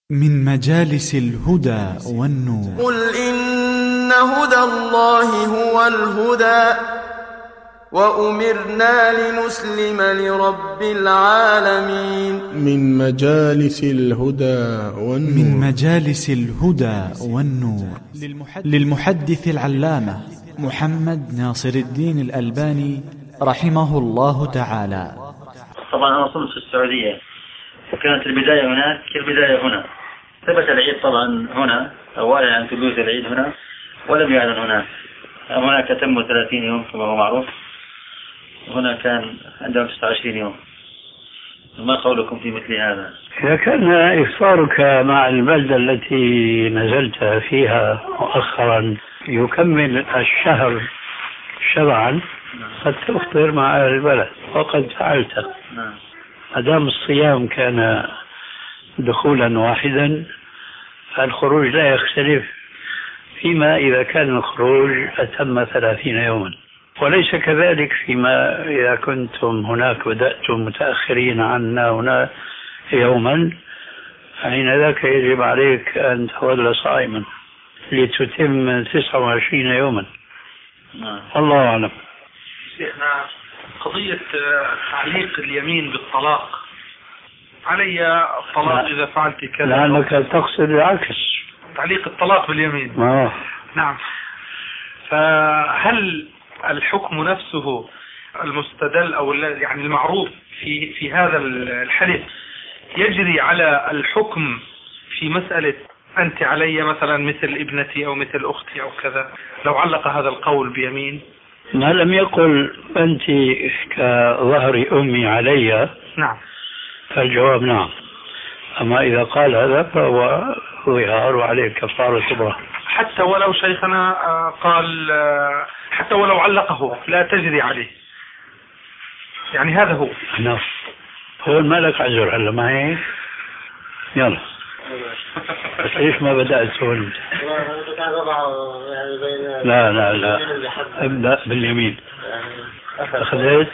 من مجالس الهدى والنور. قل إن هدى الله هو الهدى وأمرنا لنسلم لرب العالمين. من مجالس الهدى والنور. من مجالس الهدى والنور للمحدث العلامة محمد ناصر الدين الألباني رحمه الله تعالى. طبعا أنا وصلت في السعودية وكانت البداية هناك كالبداية هنا. ثبت العيد طبعا هنا أولا عن حدوث العيد هنا ولم يعلن هناك. هناك تم 30 يوم كما هو معروف، هنا كان عندهم 29 يوم. ما قولكم في مثل هذا؟ إذا كان إفطارك مع البلدة التي نزلت فيها مؤخرا يكمل الشهر شرعا قد تفطر مع أهل البلد وقد فعلت. ما دام الصيام كان دخولا واحدا فالخروج لا يختلف، فيما إذا كان الخروج أتم 30 يوما، وليس كذلك فيما إذا كنتم هناك بدأتم متأخرين عنا هنا يوما، حين ذاك يجب عليك أن تظل صائما لتتم 29 يوما. الله أعلم. شيخنا، قضية تعليق اليمين بالطلاق، علي الطلاق إذا فعلت كذا، لأنك تقصد العكس، تعليق الطلاق باليمين. نعم. فهل الحكم نفسه المستدل أو يعني المعروف في هذا الحديث يجري على الحكم في مسألة أنت علي مثلا مثل ابنتي أو مثل أختي أو كذا، لو علق هذا القول بيمين؟ ما لم يقل أنت كظهر أمي علي، نعم، فالجواب نعم. أما إذا قال هذا فهو ظهار وعليه كفارة كبرى. حتى ولو شيخنا قال حتى ولو علقه لا تجري عليه، يعني هذا هو. نعم، هو الملك عذر هلا ما هيك؟ يلا بس ليش ما بدأت هون؟ لا لا لا، ابدأ باليمين. أخذت؟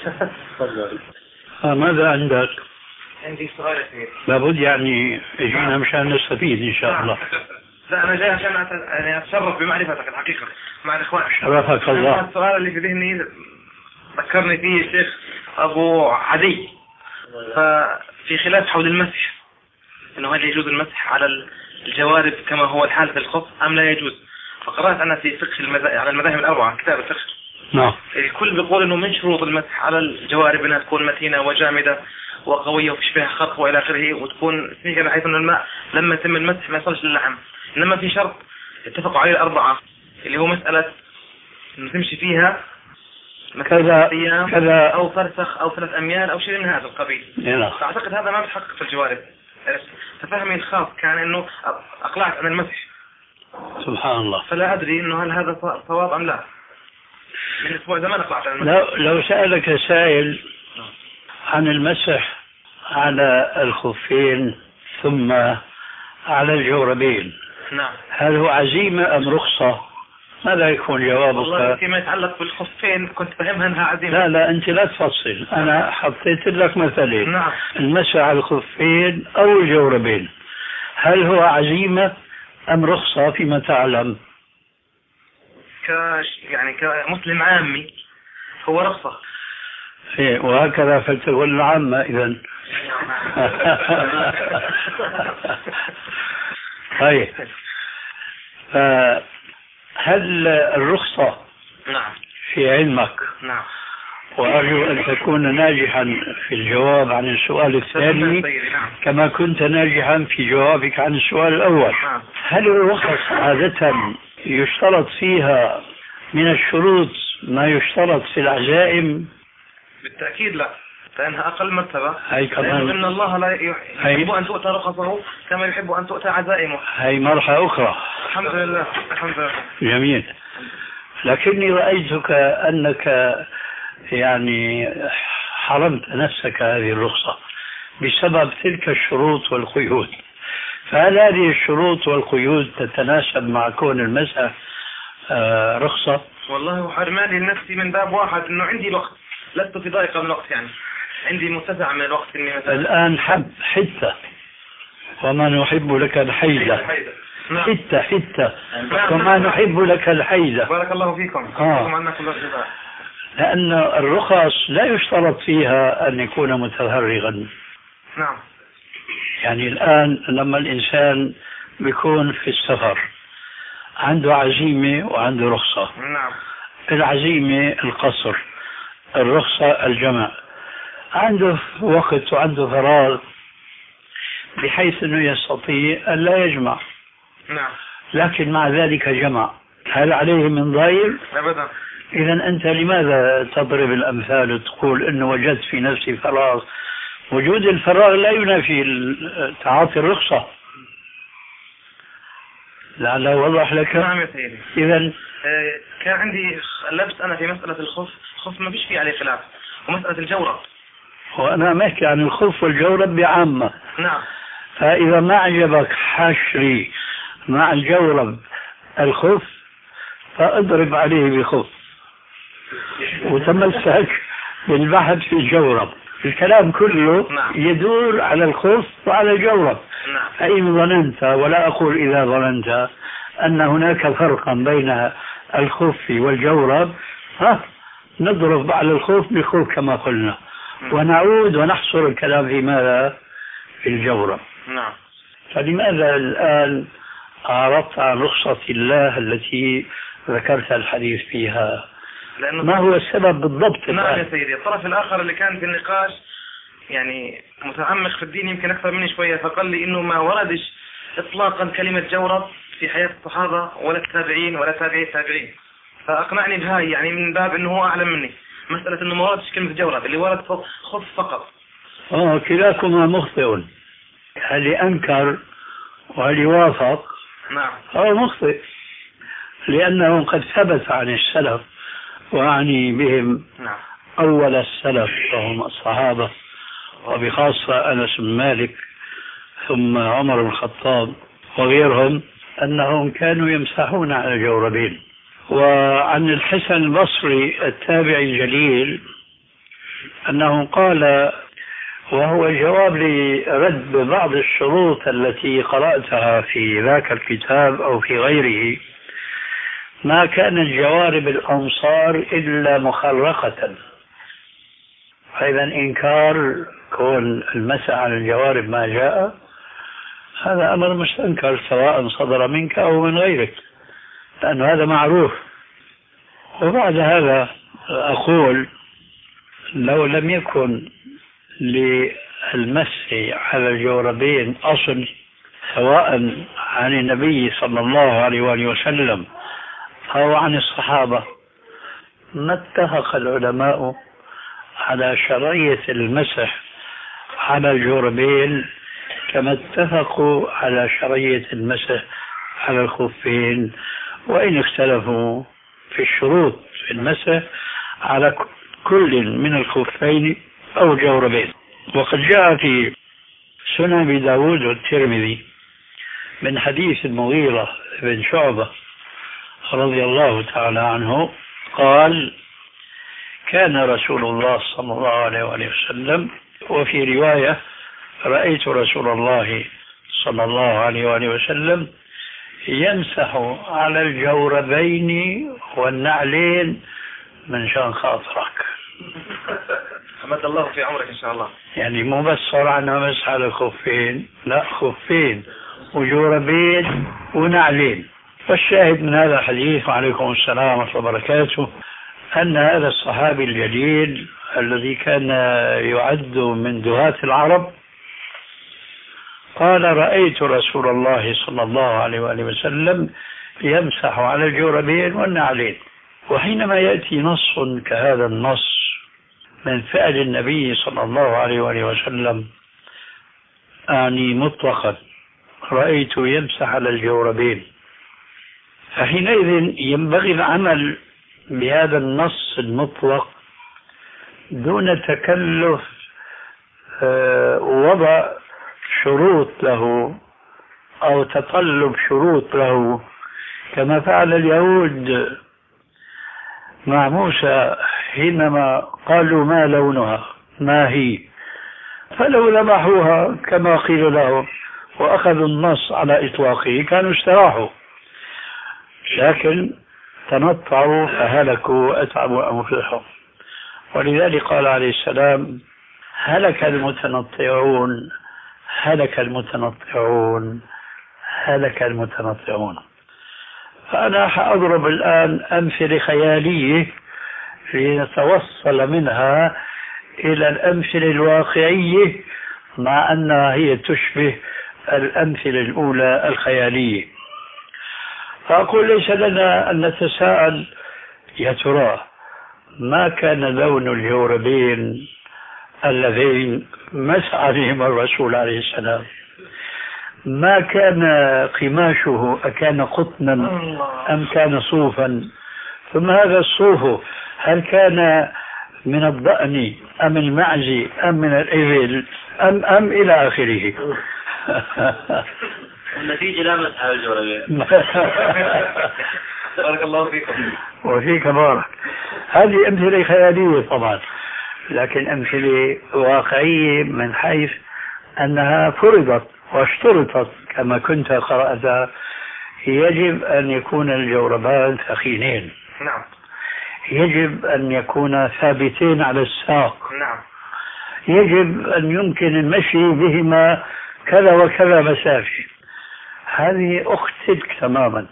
ماذا عندك؟ عندي سؤال كثير لابد يعني يجينا مشان نستفيد إن شاء الله. لا أنا جاي عشان يعني أتشرف بمعرفتك الحقيقة مع الإخوان. شرفك الله. السؤال اللي في ذهني ذكرني فيه الشيخ أبو عدي، ففي خلاف حول المسح، إنه هل يجوز المسح على الجوارب كما هو الحال في الخف أم لا يجوز؟ فقرأت أنا في فقه على المذاهب الأربعة كتاب الفقه. نعم. الكل بيقول إنه من شروط المسح على الجوارب إنها تكون متينة وجامدة وقوية وفيش فيها خرق وإلى آخره، وتكون سميكة بحيث إنه الماء لما يتم المسح ما يصلش للحم. إنما في شرط اتفقوا عليه الأربعة اللي هو مسألة إنه تمشي فيها كذا كذا أو فرسخ أو 3 أميال أو شيء من هذا القبيل. فأعتقد هذا ما بتحقق في الجوارب. ففهمي الخاص كان إنه أقلعت عن المسح. سبحان الله. فلا أدري إنه هل هذا صواب أم لا. من أسبوع زمان أقلعت عن المسح. لو سألك سائل عن المسح على الخفين ثم على الجوربين، نعم، هل هو عزيمة أم رخصة؟ ماذا يكون جوابك؟ والله فيما يتعلق بالخفين كنت فهمها أنها عزيمة. لا أنت لا تفصل، أنا حطيت لك مثلين. نعم. المسح على الخفين أو الجوربين، هل هو عزيمة أم رخصة فيما تعلم؟ يعني كمسلم عامي هو رخصة. وهكذا فلتكن العامة إذن. طيب، هل الرخصة نعم في علمك؟ نعم. وأرجو أن تكون ناجحا في الجواب عن السؤال الثاني كما كنت ناجحا في جوابك عن السؤال الأول. هل الرخص عادة يشترط فيها من الشروط ما يشترط في العزائم؟ بالتأكيد لا، لأنها أقل مرتبة. لأنه إن الله لا يحب أن تؤتى رخصه كما يحب أن تؤتى عزائمه. هي مرحلة أخرى. الحمد لله الحمد لله. جميل. لكني رأيتك أنك يعني حرمت نفسك هذه الرخصة بسبب تلك الشروط والقيود، فهل هذه الشروط والقيود تتناسب مع كون المسح رخصة؟ والله حرماني لنفسي من باب واحد، إنه عندي الوقت، لست في ضائقة من الوقت، يعني عندي متسع من الوقت إني مثلا الآن حتة وما نحب لك الحيدة. نعم. حتة وما نحب لك الحيدة. بارك الله فيكم. لأن الرخص لا يشترط فيها أن يكون متفرغا. نعم. يعني الآن لما الإنسان بيكون في السفر عنده عزيمة وعنده رخصة. نعم. العزيمة القصر، الرخصة الجمع. عنده وقت وعنده فراغ بحيث أنه يستطيع أن لا يجمع. نعم. لكن مع ذلك جمع، هل عليه من ضير؟ أبدا. إذا أنت لماذا تضرب الأمثال وتقول أنه وجدت في نفسي فراغ؟ وجود الفراغ لا ينافي تعاطي الرخصة. لعله وضح لك. نعم يا سيدي. إذا كان عندي لبس أنا في مسألة الخف ما فيش فيه عليه خلاف، ومسألة الجورب. وأنا محكي عن الخف والجورب بعامة. نعم. فإذا ما عجبك حشري مع الجورب الخف فاضرب عليه بخف وتمسك بالبحث في الجورب. الكلام كله يدور على الخف وعلى الجورب. فإن ظننت، ولا أقول إذا ظننت، أن هناك فرقا بين الخف والجورب، نضرب على الخف بخف كما قلنا، ونعود ونحصر الكلام في ماذا؟ في الجورب. نعم. فلماذا الآن أعرضت عن رخصة الله التي ذكرت الحديث فيها؟ ما هو السبب بالضبط؟ نعم يا سيدي. الطرف الآخر اللي كان في النقاش يعني متعمق في الدين يمكن أكثر مني شوية، فقال لي إنه ما وردش إطلاقا كلمة جورب في حياة الصحابة ولا التابعين ولا تابعي التابعين، فأقنعني بهاي يعني من باب إنه هو أعلم مني. مسألة إنه ما وردش كلمة جورب، اللي ورد خف فقط. كلاكما مخطئ. هل أنكر وهل يوافق؟ نعم. هو مخطئ، لأنه قد ثبت عن السلف، وأعني بهم نعم. أول السلف وهم الصحابة، وبخاصة أنس بن مالك ثم عمر بن الخطاب وغيرهم، أنهم كانوا يمسحون على الجوربين. وعن الحسن البصري التابعي الجليل أنه قال، وهو جواب لرد بعض الشروط التي قرأتها في ذاك الكتاب أو في غيره، ما كانت جوارب الأمصار إلا مخرقة. فإذا إنكار كون المسح على الجوارب ما جاء هذا أمر مستنكر، سواء صدر منك أو من غيرك، لأن هذا معروف. وبعد هذا أقول لو لم يكن للمسح على الجوربين أصل سواء عن النبي صلى الله عليه وآله وسلم أو عن الصحابة، ما اتفق العلماء على شرعية المسح على الجوربين كما اتفقوا على شرعية المسح على الخفين، وإن اختلفوا في الشروط في المسح على كل من الخفين أو الجوربين. وقد جاء في سنن أبي داود والترمذي من حديث المغيرة بن شعبة رضي الله تعالى عنه قال: كان رسول الله صلى الله عليه وسلم، وفي رواية رأيت رسول الله صلى الله عليه وسلم يمسح على الجوربين والنعلين من شان خاطرك. حمد الله في عمرك إن شاء الله. يعني مو بس صار عنا مسح على الخفين، لا، خفين وجوربين ونعلين. والشاهد من هذا الحديث، وعليكم السلام ورحمة الله وبركاته، أن هذا الصحابي الجليل الذي كان يعد من دهاة العرب قال: رأيت رسول الله صلى الله عليه وآله وسلم يمسح على الجوربين والنعلين. وحينما يأتي نص كهذا النص من فعل النبي صلى الله عليه وآله وسلم، أعني مطلقا رأيت يمسح على الجوربين، فحينئذ ينبغي العمل بهذا النص المطلق دون تكلف وضع شروط له أو تطلب شروط له، كما فعل اليهود مع موسى حينما قالوا: ما لونها، ما هي؟ فلو لمحوها كما قيل له وأخذوا النص على إطلاقه كانوا استراحوا، لكن تنطعوا فهلكوا وأتعبوا أنفسهم. ولذلك قال عليه السلام: هلك المتنطعون هلك المتنطعون هلك المتنطعون. فأنا سأضرب الآن أمثلة خيالية لنتوصل منها إلى الأمثلة الواقعية، مع أنها هي تشبه الأمثلة الأولى الخيالية. فأقول: ليس لنا أن نتساءل يا ترى ما كان لون الجوربين اللذين مسح عليهما الرسول عليه السلام؟ ما كان قماشه؟ أكان قطنا أم كان صوفا؟ ثم هذا الصوف هل كان من الضأن أم المعز أم من الإبل أم إلى آخره؟ النتيجة لا مسح على الجوربين. بارك الله فيكم. وفيك بارك. هذه أمثلة خيالية طبعا، لكن أمثلة واقعية من حيث أنها فرضت واشترطت كما كنت قرأتها. يجب أن يكون الجوربان ثخينين. نعم. يجب أن يكون ثابتين على الساق. نعم. يجب أن يمكن المشي بهما كذا وكذا مسافة. هذه أختلف تماما،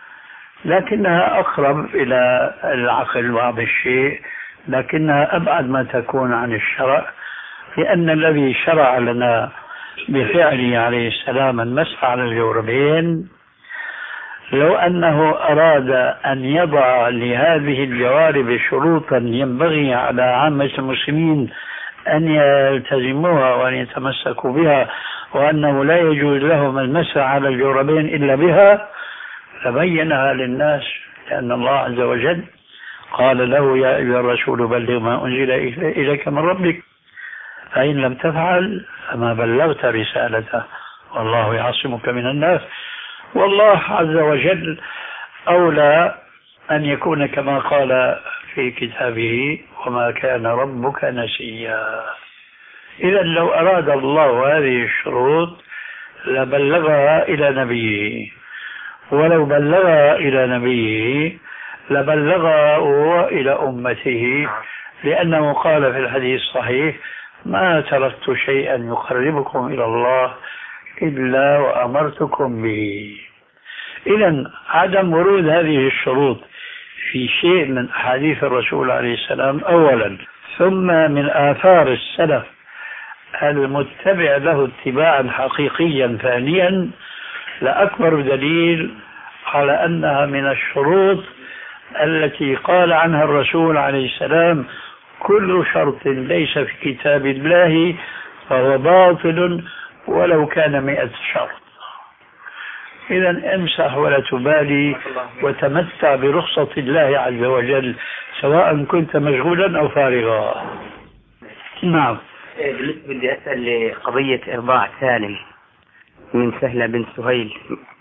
لكنها أقرب إلى العقل بعض الشيء، لكنها أبعد ما تكون عن الشرع، لأن الذي شرع لنا بفعله عليه السلام المسح على الجوربين، لو أنه أراد أن يضع لهذه الجوارب شروطا ينبغي على عامة المسلمين أن يلتزموها وأن يتمسكوا بها، وأنه لا يجوز لهم المسح على الجوربين إلا بها، لبينها للناس، لأن الله عز وجل قال له: يا أيها الرسول بلغ ما أنزل إليك من ربك، فإن لم تفعل فما بلغت رسالته والله يعصمك من الناس. والله عز وجل أولى أن يكون كما قال في كتابه: وما كان ربك نسيا. إذا لو أراد الله هذه الشروط لبلغها إلى نبيه، ولو بلغها إلى نبيه لبلغها إلى أمته، لأنه قال في الحديث الصحيح: ما تركت شيئا يقربكم إلى الله إلا وأمرتكم به. إذن عدم ورود هذه الشروط في شيء من أحاديث الرسول عليه السلام أولا، ثم من آثار السلف المتبع له اتباعا حقيقيا ثانيا، لأكبر دليل على أنها من الشروط التي قال عنها الرسول عليه السلام: كل شرط ليس في كتاب الله فهو باطل ولو كان 100 شرط. إذا امسح ولا تبالي وتمتع برخصة الله عز وجل، سواء كنت مشغولا أو فارغا. نعم. بالنسبة بدي أسأل لقضية إرضاع سالم من سهلة بن سهيل،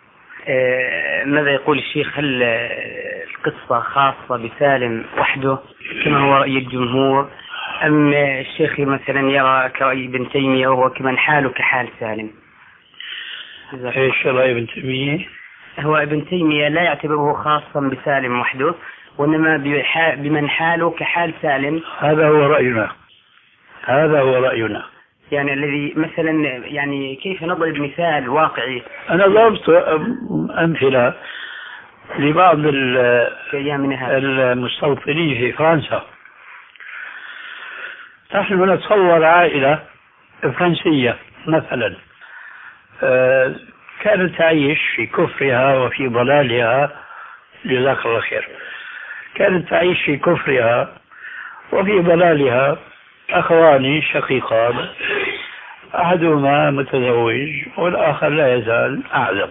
ماذا يقول الشيخ؟ هل القصة خاصة بسالم وحده كما هو رأي الجمهور، أم الشيخ مثلا يرى كرأي ابن تيمية وهو كمن حاله كحال سالم؟ ايش رأي ابن تيمية؟ هو ابن تيمية لا يعتبره خاصا بسالم وحده، وإنما بمن حاله كحال سالم. هذا هو رأينا، هذا هو رأينا. يعني الذي مثلا، يعني كيف نضرب مثال واقعي؟ أنا ضربت أمثلة لبعض المستوطنين في فرنسا. نحن نتصور عائلة فرنسية مثلا كانت تعيش في كفرها وفي ضلالها، جزاك الله خير، كانت تعيش في كفرها وفي ضلالها أخوان شقيقان، أحدهما متزوج والآخر لا يزال أعزب،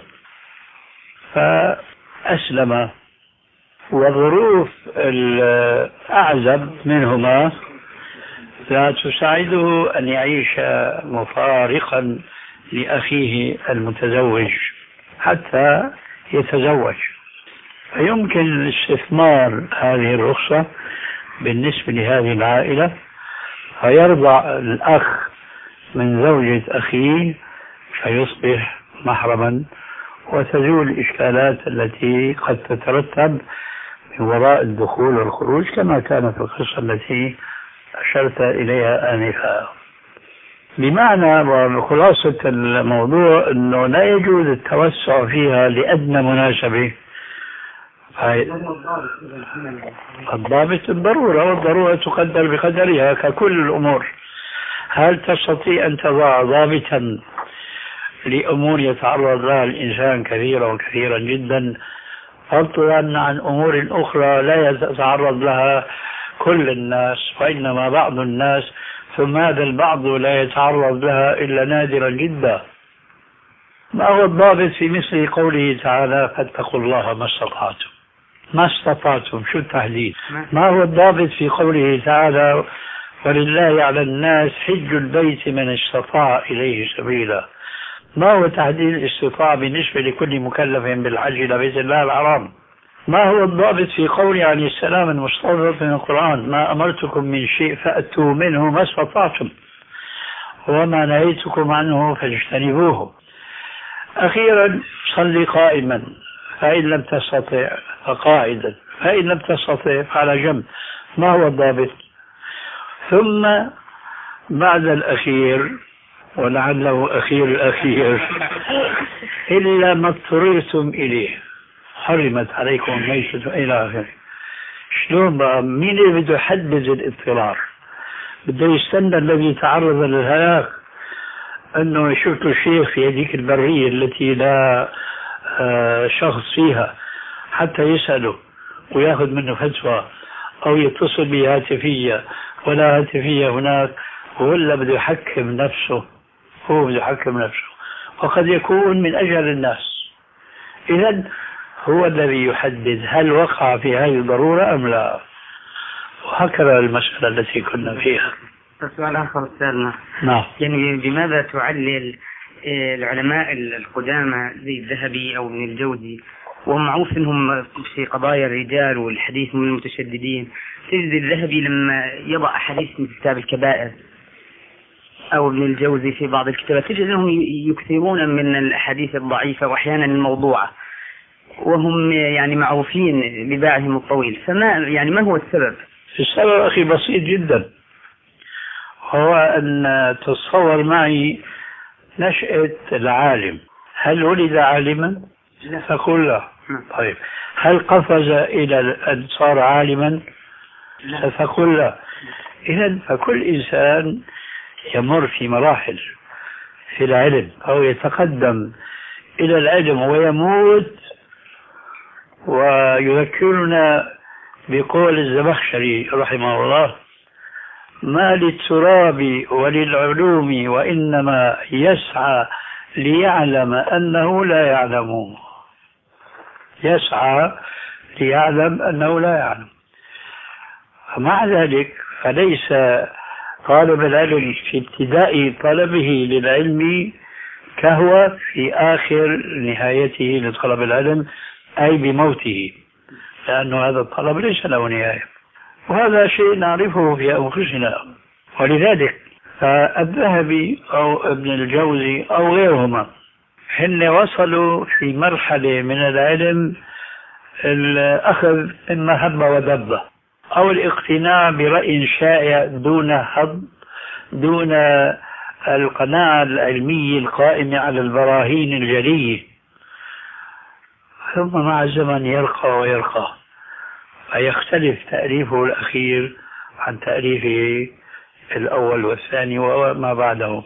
فأسلم، وظروف الأعزب منهما لا تساعده أن يعيش مفارقا لأخيه المتزوج حتى يتزوج، فيمكن استثمار هذه الرخصة بالنسبة لهذه العائلة، فيرضع الأخ من زوجة أخيه فيصبح محرما، وتزول الإشكالات التي قد تترتب من وراء الدخول والخروج، كما كانت القصة التي أشرت إليها آنفا. بمعنى وخلاصة الموضوع أنه لا يجوز التوسع فيها لأدنى مناسبة. الضابط الضرورة، والضرورة تقدر بقدرها ككل الأمور. هل تستطيع أن تضع ضابطا لأمور يتعرض لها الإنسان كثيرا وكثيرا جدا، فضلا عن أمور أخرى لا يتعرض لها كل الناس وإنما بعض الناس، ثم هذا البعض لا يتعرض لها إلا نادرا جدا؟ ما هو الضابط في مثل قوله تعالى فاتقوا الله ما استطعتم؟ ما استطعتم شو التحديد؟ ما هو الضابط في قوله تعالى ولله على الناس حج البيت من استطاع إليه سبيلا؟ ما هو تحديد الاستطاعة بالنسبة لكل مكلف بالحج إلى بيت الله الحرام؟ ما هو الضابط في قوله عليه السلام المستضرب من القرآن ما أمرتكم من شيء فأتوا منه ما استطعتم وما نهيتكم عنه فاجتنبوه؟ أخيرا صلي قائما، فإن لم تستطع فقاعدا، فإن لم تستطع فعلى جنب. ما هو الضابط؟ ثم بعد الأخير ولعله أخير الأخير إلا ما اضطررتم إليه حرمت عليكم الميتة إلى آخره. شلون بقى؟ مين اللي بده يحدد الاضطرار؟ بده يستنى الذي تعرض للهلاك أنه يشوف له شيخ في هذيك البرية التي لا شخص فيها حتى يسأله ويأخذ منه فتوى، أو يتصل به هاتفية ولا هاتفية هناك، ولا بده يحكم نفسه؟ هو بده يحكم نفسه، وقد يكون من أجل الناس. إذن هو الذي يحدد هل وقع في هذه الضرورة أم لا، وهكذا المسألة التي كنا فيها. سؤال آخر أستاذنا. نعم. يعني بماذا تعلل العلماء القدامى زي الذهبي أو ابن الجوزي، ومعروف أنهم في قضايا الرجال والحديث من المتشددين، تجد الذهبي لما يضع أحاديث من كتاب الكبائر أو ابن الجوزي في بعض الكتابات تجد أنهم يكثرون من الأحاديث الضعيفة وأحيانا الموضوعة، وهم يعني معروفين بباعهم الطويل. ما هو السبب؟ السبب أخي بسيط جدا، هو أن تتصور معي نشأة العالم. هل ولد عالما؟ فقل لا. طيب هل قفز إلى أن صار عالما؟ فقل لا. إذن فكل إنسان يمر في مراحل في العلم، أو يتقدم إلى العلم ويموت. ويذكرنا بقول الزمخشري رحمه الله ما للتراب وللعلوم وإنما يسعى ليعلم أنه لا يعلم. يسعى ليعلم أنه لا يعلم. مع ذلك فليس طالب العلم في ابتداء طلبه للعلم كهو في آخر نهايته لطلب العلم، أي بموته، لأنه هذا الطلب ليس له نهاية، وهذا شيء نعرفه في أنفسنا. ولذلك فالذهبي أو ابن الجوزي أو غيرهما حين وصلوا في مرحلة من العلم الأخذ إما هب ودب، أو الاقتناع برأي شائع دون هب، دون القناعة العلمية القائمة على البراهين الجلية، ثم مع الزمن يرقى ويرقى، فيختلف تأليفه الأخير عن تأليفه الأول والثاني وما بعده.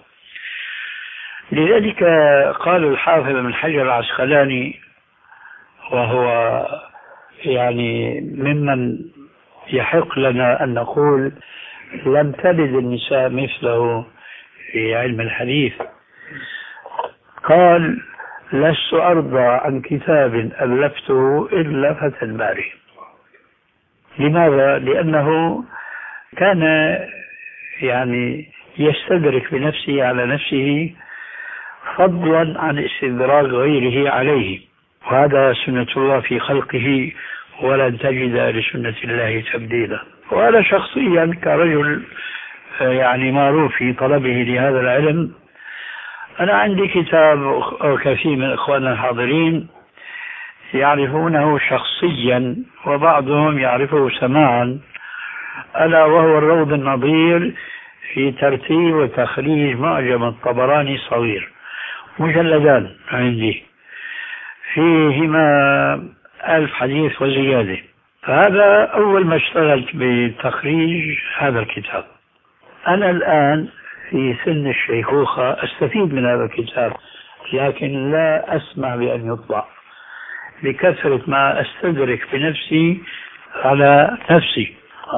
لذلك قال الحافظ ابن حجر العسقلاني، وهو يعني ممن يحق لنا أن نقول لم تلد النساء مثله في علم الحديث، قال لست أرضى عن كتاب ألفته إلا فتى الباري. لماذا؟ لأنه كان يعني يستدرك بنفسه على نفسه فضلا عن استدراك غيره عليه، وهذا سنة الله في خلقه ولن تجد لسنة الله تبديلا. وأنا شخصيا كرجل يعني معروف في طلبه لهذا العلم أنا عندي كتاب وكثير من إخواننا الحاضرين يعرفونه شخصيا وبعضهم يعرفه سماعا، ألا وهو الروض النظير في ترتيب وتخريج معجم الطبراني الصغير، مجلدان عندي فيهما 1000 حديث وزيادة. فهذا أول ما اشتغلت بتخريج هذا الكتاب. أنا الآن في سن الشيخوخة أستفيد من هذا الكتاب، لكن لا أسمع بأن يطبع بكثرة ما أستدرك بنفسي على نفسي.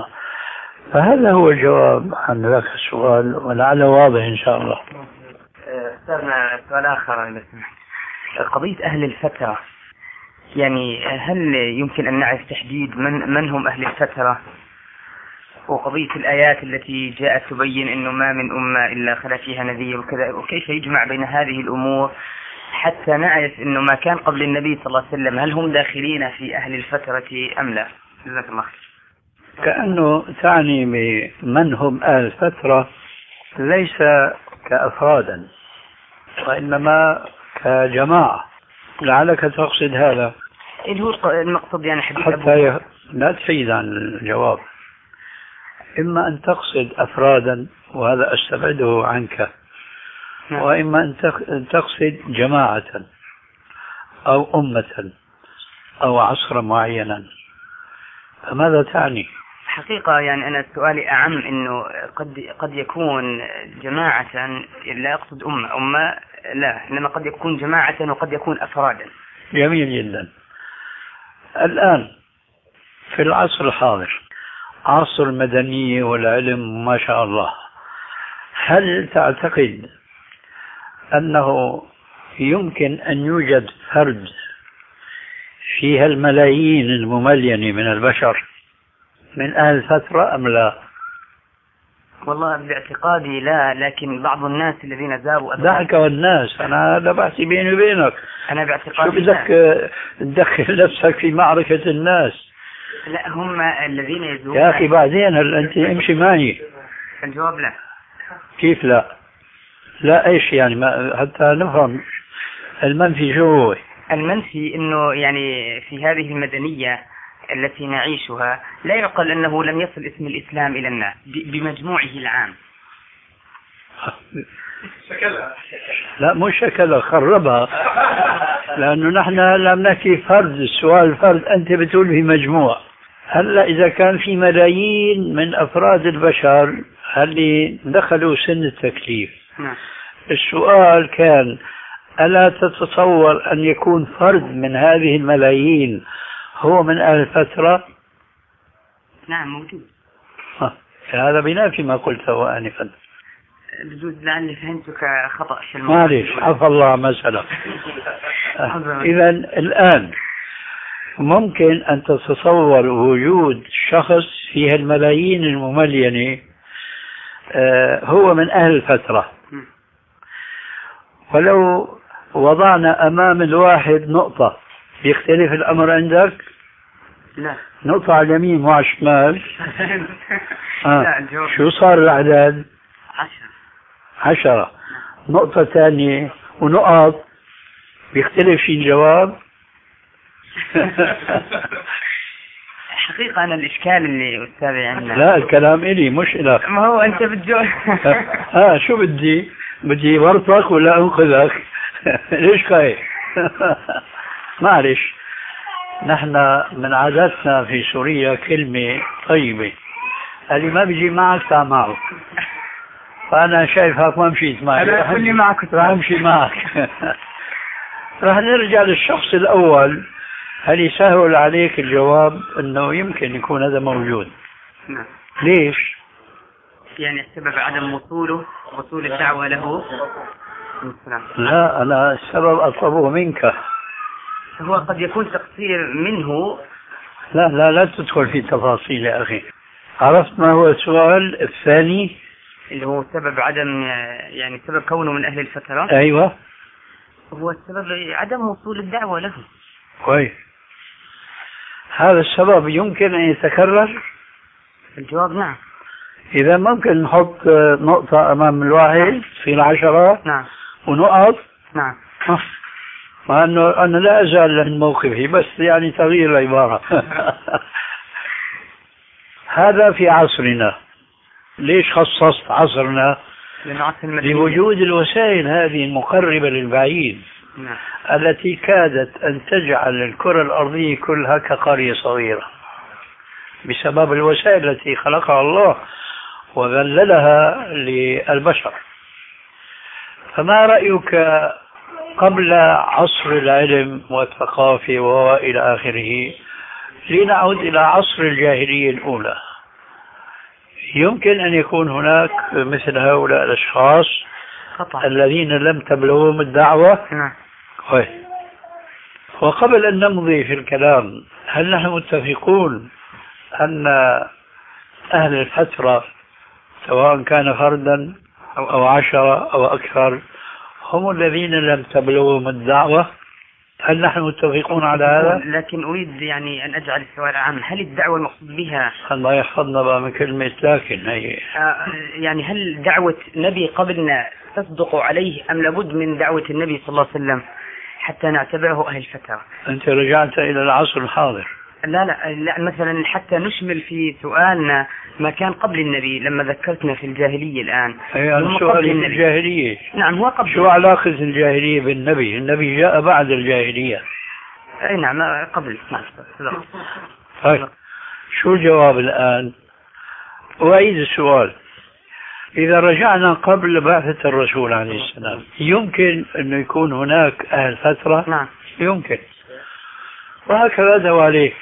فهذا هو الجواب عن ذاك السؤال، ولعله واضح إن شاء الله. أستاذنا سؤال آخر إذا سمحت، قضية أهل الفترة، يعني هل يمكن أن نعرف تحديد من هم أهل الفترة؟ وقضية الآيات التي جاءت تبين أنه ما من أمة إلا خلا فيها نذير وكذا، وكيف يجمع بين هذه الأمور حتى نعرف أنه ما كان قبل النبي صلى الله عليه وسلم هل هم داخلين في أهل الفترة أم لا؟ جزاك الله خير. كأنه تعني بمن هم أهل الفترة ليس كأفرادا وإنما كجماعة، لعلك تقصد هذا. إيه هو المقصود يعني حديث حتى لا تحيد عن الجواب. إما أن تقصد أفرادا وهذا أستبعده عنك، وإما أن تقصد جماعة أو أمة أو عصرا معينا. فماذا تعني؟ حقيقة يعني أنا سؤالي أعم، إنه قد يكون جماعة، لا أقصد أمة لا، إنما قد يكون جماعة وقد يكون أفرادا. جميل جدا. الآن في العصر الحاضر، عصر المدنية والعلم ما شاء الله، هل تعتقد أنه يمكن أن يوجد فرد فيها الملايين المملينة من البشر من أهل الفترة أم لا؟ والله باعتقادي لا، لكن بعض الناس الذين زاروا دعك والناس، أنا هذا بحثي بيني وبينك. أنا باعتقادي شو بدك تدخل نفسك في معركة الناس؟ لا، هم الذين يزورون. يا أخي بعدين أنت امشي معي. الجواب لا. كيف لا؟ لا إيش يعني؟ ما حتى نفهم المنفي شو هو؟ المنفي إنه يعني في هذه المدنية التي نعيشها لا يعقل أنه لم يصل اسم الإسلام إلى الناس بمجموعه العام. شكلها لا مو شكلها، خربها. لأنه نحن لم نحكي فرد، السؤال فرد، أنت بتقول في مجموع. هلا إذا كان في ملايين من أفراد البشر اللي دخلوا سن التكليف، السؤال كان ألا تتصور أن يكون فرد من هذه الملايين هو من أهل الفترة؟ نعم موجود. هذا بنافي ما قلته آنفا. بجوز لعلي فهمتك خطأ في الموضوع. معلش عفى الله مسألة. إذا الآن ممكن أن تتصور وجود شخص فيها الملايين المملينة هو من أهل الفترة، ولو وضعنا أمام الواحد نقطة يختلف الأمر عندك؟ لا. نقطة على اليمين وعلى الشمال. لا شو صار الأعداد؟ 10. نقطة ثانية ونقط بيختلف شيء الجواب؟ حقيقة أنا الإشكال اللي أستاذي عندنا، لا الكلام إلي مش إلك. ما هو أنت بتجوز. شو بدي ورطك ولا أنقذك؟ ليش خايف؟ معلش، نحن من عاداتنا في سوريا كلمة طيبة، اللي ما بيجي معك تعال معه. فأنا شايفك ما مشيت معي، أنا كلي معك راح أمشي معك. راح نرجع للشخص الأول، هل يسهل عليك الجواب أنه يمكن يكون هذا موجود؟ نعم. ليش؟ يعني السبب عدم وصول الدعوة له. لا أنا السبب أطلبه منك. هو قد يكون تقصير منه. لا تدخل في تفاصيل يا أخي. عرفت ما هو السؤال الثاني؟ اللي هو سبب عدم، يعني سبب كونه من أهل الفترة. أيوة. هو السبب عدم وصول الدعوة له. كويس. هذا السبب يمكن أن يتكرر؟ الجواب نعم. إذا ممكن نحط نقطة أمام الواحد في 10. نعم. ونقف. نعم. مع أنه أنا لا أزال عند موقفي، بس يعني تغيير العبارة. هذا في عصرنا. ليش خصصت عصرنا؟ لوجود الوسائل هذه المقربة للبعيد. نعم. التي كادت أن تجعل الكرة الأرضية كلها كقرية صغيرة بسبب الوسائل التي خلقها الله وذللها للبشر. فما رأيك قبل عصر العلم والثقافة وإلى آخره لنعود إلى عصر الجاهلية الأولى؟ يمكن أن يكون هناك مثل هؤلاء الأشخاص الذين لم تبلغهم الدعوة. وقبل أن نمضي في الكلام، هل نحن متفقون أن أهل الفترة سواء كان فردا أو 10 أو أكثر هم الذين لم تبلغهم الدعوة؟ هل نحن متفقون على هذا؟ لكن أريد يعني أن أجعل السؤال عام، هل الدعوة المقصود بها الله يحفظنا بقى من كلمة لكن هي يعني هل دعوة نبي قبلنا تصدق عليه أم لابد من دعوة النبي صلى الله عليه وسلم حتى نعتبره أهل فترة؟ أنت رجعت إلى العصر الحاضر. لا مثلا حتى نشمل في سؤالنا ما كان قبل النبي لما ذكرتنا في الجاهلية الآن. سؤال الجاهلية. نعم هو قبل. شو علاقة الجاهلية بالنبي؟ النبي جاء بعد الجاهلية. أي نعم قبل. نعم. طيب شو الجواب الآن؟ أعيد السؤال. إذا رجعنا قبل بعثة الرسول عليه السلام يمكن أن يكون هناك أهل فترة؟ نعم يمكن. وهكذا دواليك،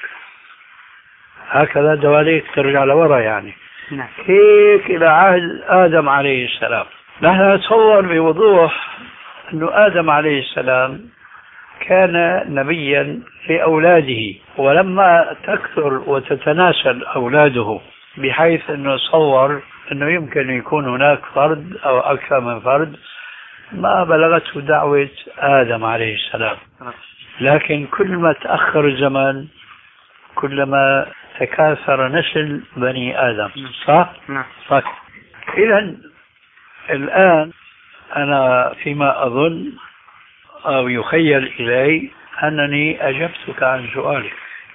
هكذا دواليك ترجع لورا يعني. نعم. هيك إلى عهد آدم عليه السلام. نحن نتصور بوضوح أن آدم عليه السلام كان نبيا لأولاده، ولما تكثر وتتناسل أولاده بحيث أنه صور أنه يمكن يكون هناك فرد أو أكثر من فرد ما بلغته دعوة آدم عليه السلام. لكن كل ما تأخر الزمن كلما تكاثر نسل بني آدم. صح؟ نعم. صح. إذن الآن أنا فيما أظن أو يخيل إلي أنني أجبتك عن سؤالك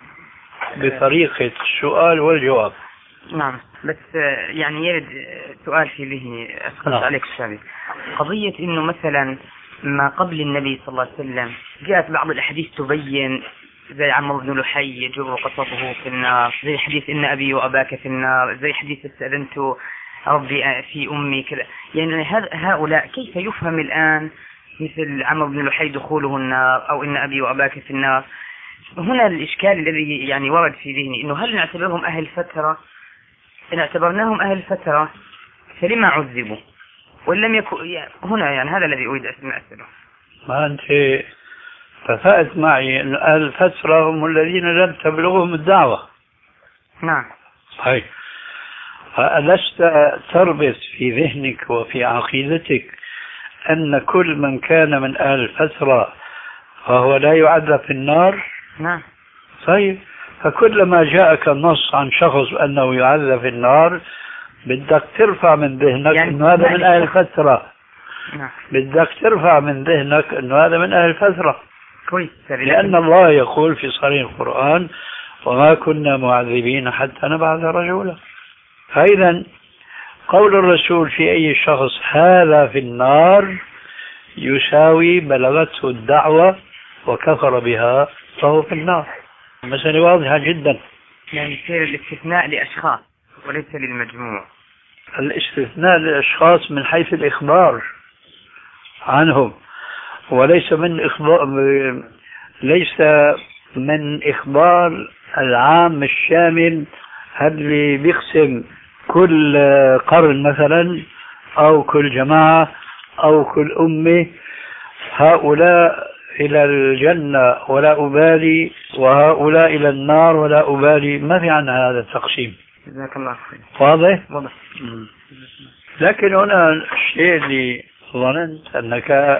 بطريقة السؤال والجواب. نعم. بس يعني يرد سؤال في ذهني أسقط عليك الشابي، قضية إنه مثلا ما قبل النبي صلى الله عليه وسلم جاءت بعض الأحاديث تبين زي عمرو بن لحي يجر قصته في النار، زي حديث إن أبي وأباك في النار، زي حديث استأذنت ربي في أمي كذا. يعني هؤلاء كيف يفهم الآن مثل عمرو بن لحي دخوله النار أو إن أبي وأباك في النار؟ هنا الإشكال الذي يعني ورد في ذهني إنه هل نعتبرهم أهل فترة؟ إن اعتبرناهم أهل فترة فلما عذبوا ولم يكن هنا يعني هذا الذي أريد أن أسأله. ما أنت اتفقت معي أن أهل الفترة هم الذين لم تبلغهم الدعوة. نعم. طيب ألست تربط في ذهنك وفي عقيدتك أن كل من كان من أهل الفترة فهو لا يعذب في النار؟ نعم. طيب فكلما جاءك النص عن شخص أنه يعذب في النار بدك ترفع من ذهنك يعني أنه هذا من أهل الفترة. نعم. بدك ترفع من ذهنك أنه هذا من أهل الفترة. كويس. لأن الله يقول في صريح القرآن وما كنا معذبين حتى نبعث رسولا. فإذا قول الرسول في أي شخص هذا في النار يساوي بلغته الدعوة وكفر بها فهو في النار. مسألة واضحة جدا. يعني يصير الاستثناء لأشخاص وليس للمجموع. الاستثناء للأشخاص من حيث الإخبار عنهم وليس من إخبار العام الشامل اللي بيقسم كل قرن مثلا أو كل جماعة أو كل أمة هؤلاء إلى الجنة ولا أبالي وهؤلاء إلى النار ولا أبالي. ما في عنا هذا التقسيم. جزاك الله خير. واضح؟ واضح. لكن هنا الشيء اللي ظننت أنك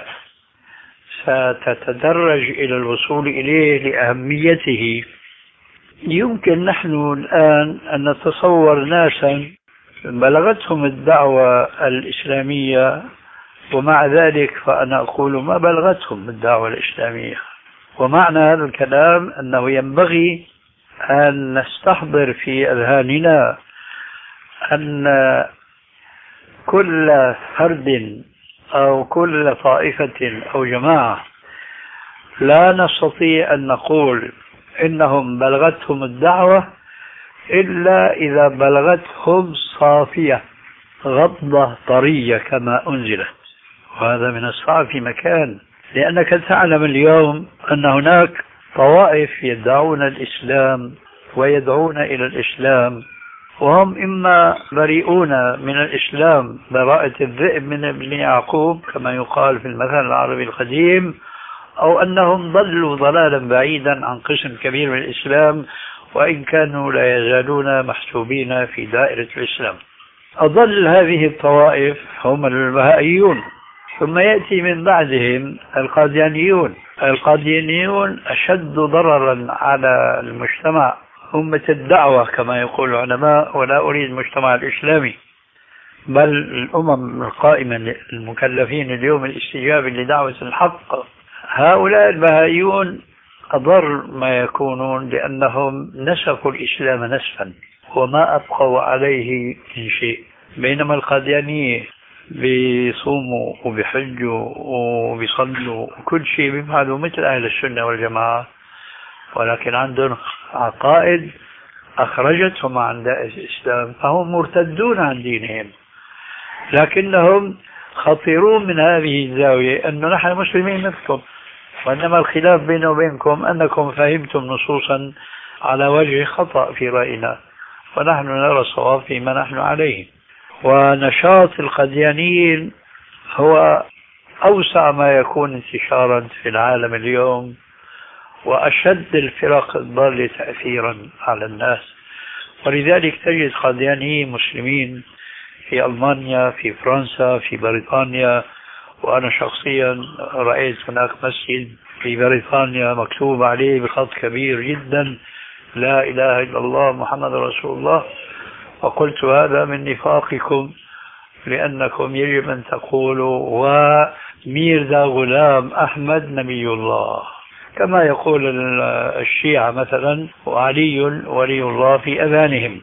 ستتدرج إلى الوصول إليه لأهميته. يمكن نحن الآن أن نتصور ناسا بلغتهم الدعوة الإسلامية ومع ذلك فأنا أقول ما بلغتهم الدعوة الإسلامية. ومعنى هذا الكلام أنه ينبغي أن نستحضر في أذهاننا أن كل فرد أو كل طائفة أو جماعة لا نستطيع أن نقول إنهم بلغتهم الدعوة إلا إذا بلغتهم صافية غضة طرية كما أنزلت، وهذا من الصعب في مكان، لأنك تعلم اليوم أن هناك طوائف يدعون الإسلام ويدعون إلى الإسلام، وهم إما بريئون من الإسلام براءة الذئب من ابن يعقوب كما يقال في المثل العربي القديم، أو أنهم ضلوا ضلالا بعيدا عن قسم كبير من الإسلام وإن كانوا لا يزالون محسوبين في دائرة الإسلام. أضل هذه الطوائف هم البهائيون، ثم يأتي من بعدهم القاديانيون. القاديانيون أشد ضررا على المجتمع أمة الدعوة كما يقول العلماء، ولا أريد المجتمع الإسلامي بل الأمم القائمة المكلفين اليوم الاستجابة لدعوة الحق. هؤلاء البهائيون أضر ما يكونون لأنهم نسفوا الإسلام نسفا وما أبقوا عليه من شيء، بينما القاديانية بيصوموا وبيحجوا وبيصلوا وكل شيء بيفعلوا مثل أهل السنة والجماعة، ولكن عندهم عقائد أخرجتهم عن دائرة الإسلام فهم مرتدون عن دينهم، لكنهم خطيرون من هذه الزاوية أنه نحن مسلمين مثلكم، وإنما الخلاف بيننا وبينكم أنكم فهمتم نصوصا على وجه خطأ في رأينا، ونحن نرى الصواب فيما نحن عليه. ونشاط القاديانيين هو أوسع ما يكون انتشارا في العالم اليوم، وأشد الفرق الضالة تأثيرا على الناس، ولذلك تجد قاديانيين مسلمين في ألمانيا، في فرنسا، في بريطانيا. وأنا شخصيا رأيت هناك مسجد في بريطانيا مكتوب عليه بخط كبير جدا لا إله إلا الله محمد رسول الله، وقلت هذا من نفاقكم، لأنكم يجب أن تقولوا وميرزا غلام أحمد نبي الله كما يقول الشيعة مثلا، وعلي ولي الله في أذانهم.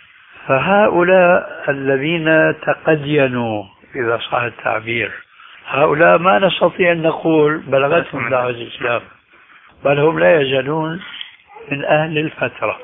فهؤلاء الذين تقدينوا إذا صح التعبير، هؤلاء ما نستطيع أن نقول بلغتهم دعوة الإسلام، بل هم لا يزالون من أهل الفترة،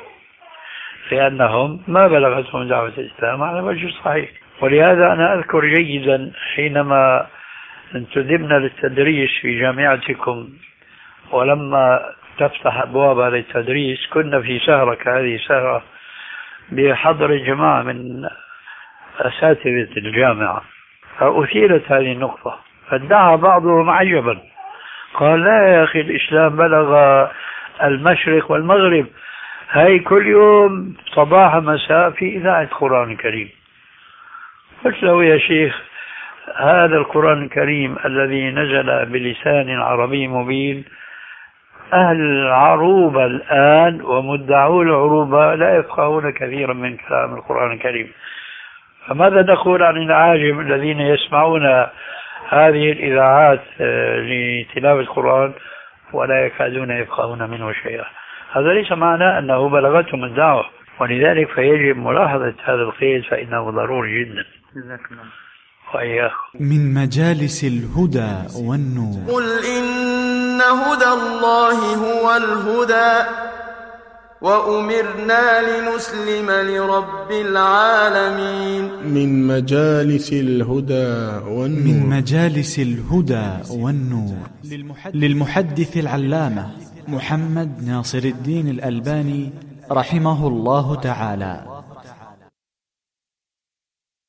لأنهم ما بلغتهم دعوة الإسلام على وجه الصحيح. ولهذا أنا أذكر جيدا حينما انتدبنا للتدريس في جامعتكم، ولما تفتح أبوابها للتدريس كنا في سهرة كهذه السهرة بحضر جماعة من أساتذة الجامعة، فأثيرت هذه النقطة، فادعى بعضهم عجبا قال لا يا أخي الإسلام بلغ المشرق والمغرب، هاي كل يوم صباح مساء في إذاعة القرآن الكريم. قلت له يا شيخ هذا القرآن الكريم الذي نزل بلسان عربي مبين، أهل العروبة الآن ومدعو العروبة لا يفقهون كثيرا من كلام القرآن الكريم، فماذا نقول عن العاجم الذين يسمعون هذه الإذاعات لتلاوة القرآن ولا يكادون يفقهون منه شيئا؟ هذا ليس معنى أنه بلغتهم الدعوة، ولذلك فيجب ملاحظة هذا القيد فإنه ضروري جدا. من مجالس الهدى والنور. قل إن هدى الله هو الهدى وأمرنا لنسلم لرب العالمين. من مجالس الهدى والنور. من مجالس الهدى والنور للمحدث العلامة محمد ناصر الدين الألباني رحمه الله تعالى.